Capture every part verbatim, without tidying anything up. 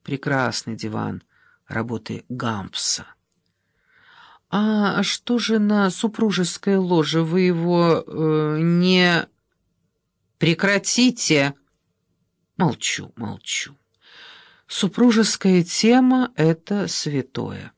Прекрасный диван работы Гампса. А что же на супружеское ложе? Вы его э, не... Прекратите! Молчу, молчу. Супружеская тема — это святое.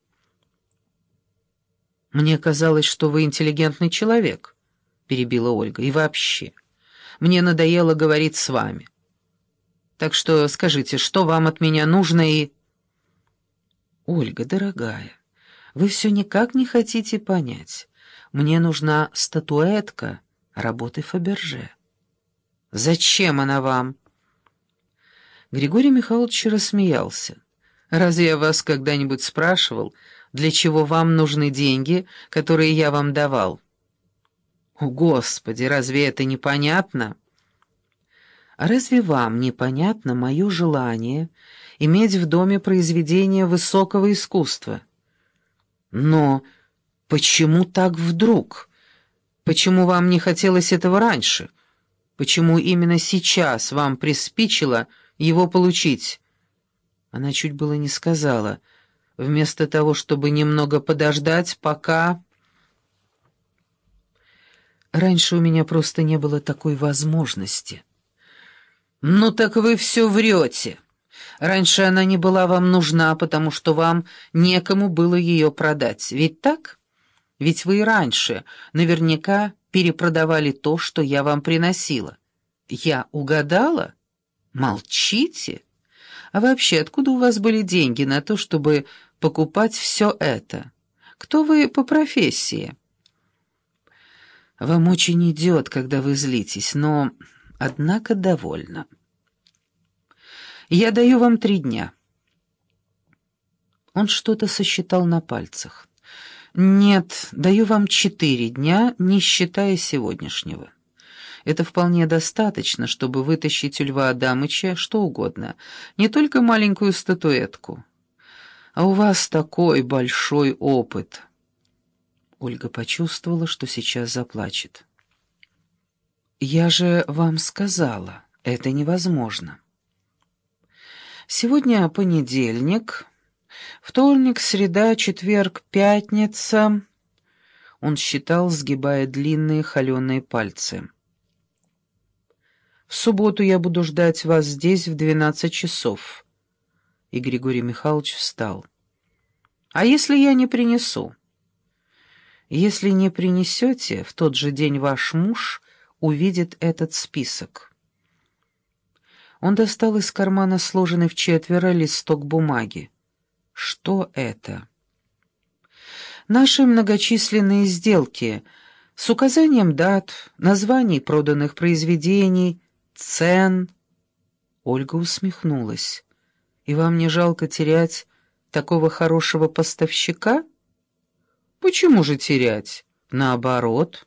Мне казалось, что вы интеллигентный человек, перебила Ольга. И вообще, мне надоело говорить с вами. Так что скажите, что вам от меня нужно и... Ольга, дорогая, вы все никак не хотите понять. Мне нужна статуэтка работы Фаберже. Зачем она вам? Григорий Михайлович рассмеялся. Разве я вас когда-нибудь спрашивал, для чего вам нужны деньги, которые я вам давал? О, Господи, разве это непонятно? А разве вам непонятно мое желание иметь в доме произведения высокого искусства? Но почему так вдруг? Почему вам не хотелось этого раньше? Почему именно сейчас вам приспичило его получить? Она чуть было не сказала, вместо того, чтобы немного подождать, пока... Раньше у меня просто не было такой возможности. «Ну так вы все врете. Раньше она не была вам нужна, потому что вам некому было ее продать. Ведь так? Ведь вы и раньше наверняка перепродавали то, что я вам приносила. Я угадала? Молчите? А вообще, откуда у вас были деньги на то, чтобы покупать все это? Кто вы по профессии?» «Вам очень идет, когда вы злитесь, но, однако, довольно. Я даю вам три дня». Он что-то сосчитал на пальцах. «Нет, даю вам четыре дня, не считая сегодняшнего. Это вполне достаточно, чтобы вытащить у Льва Адамыча что угодно, не только маленькую статуэтку. А у вас такой большой опыт». Ольга почувствовала, что сейчас заплачет. «Я же вам сказала, это невозможно. Сегодня понедельник, вторник, среда, четверг, пятница...» Он считал, сгибая длинные холеные пальцы. «В субботу я буду ждать вас здесь в двенадцать часов». И Григорий Михайлович встал. «А если я не принесу?» «Если не принесете, в тот же день ваш муж увидит этот список». Он достал из кармана сложенный в четверо листок бумаги. «Что это?» «Наши многочисленные сделки с указанием дат, названий проданных произведений, цен». Ольга усмехнулась. «И вам не жалко терять такого хорошего поставщика?» «Почему же терять? Наоборот».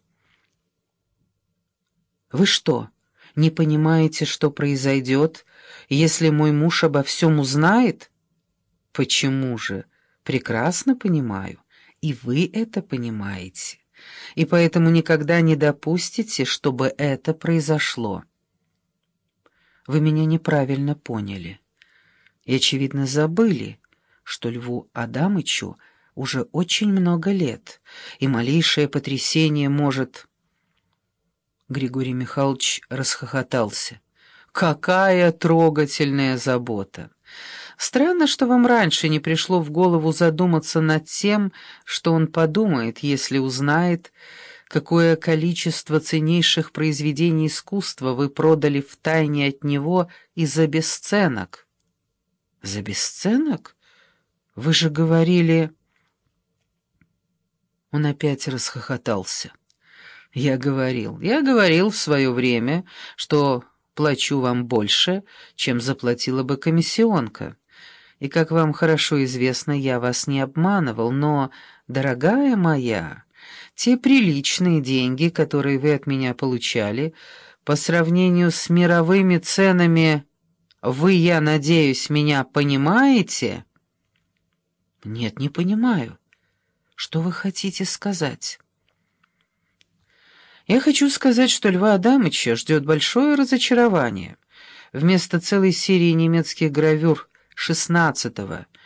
«Вы что, не понимаете, что произойдет, если мой муж обо всем узнает?» «Почему же? Прекрасно понимаю. И вы это понимаете. И поэтому никогда не допустите, чтобы это произошло». «Вы меня неправильно поняли. И, очевидно, забыли, что Льву Адамычу уже очень много лет, и малейшее потрясение может...» Григорий Михайлович расхохотался. «Какая трогательная забота! Странно, что вам раньше не пришло в голову задуматься над тем, что он подумает, если узнает, какое количество ценнейших произведений искусства вы продали втайне от него и за бесценок». «За бесценок? Вы же говорили...» Он опять расхохотался. «Я говорил, я говорил в свое время, что плачу вам больше, чем заплатила бы комиссионка. И, как вам хорошо известно, я вас не обманывал, но, дорогая моя, те приличные деньги, которые вы от меня получали, по сравнению с мировыми ценами, вы, я надеюсь, меня понимаете?» «Нет, не понимаю. Что вы хотите сказать?» «Я хочу сказать, что Льва Адамыча ждет большое разочарование. Вместо целой серии немецких гравюр шестнадцатого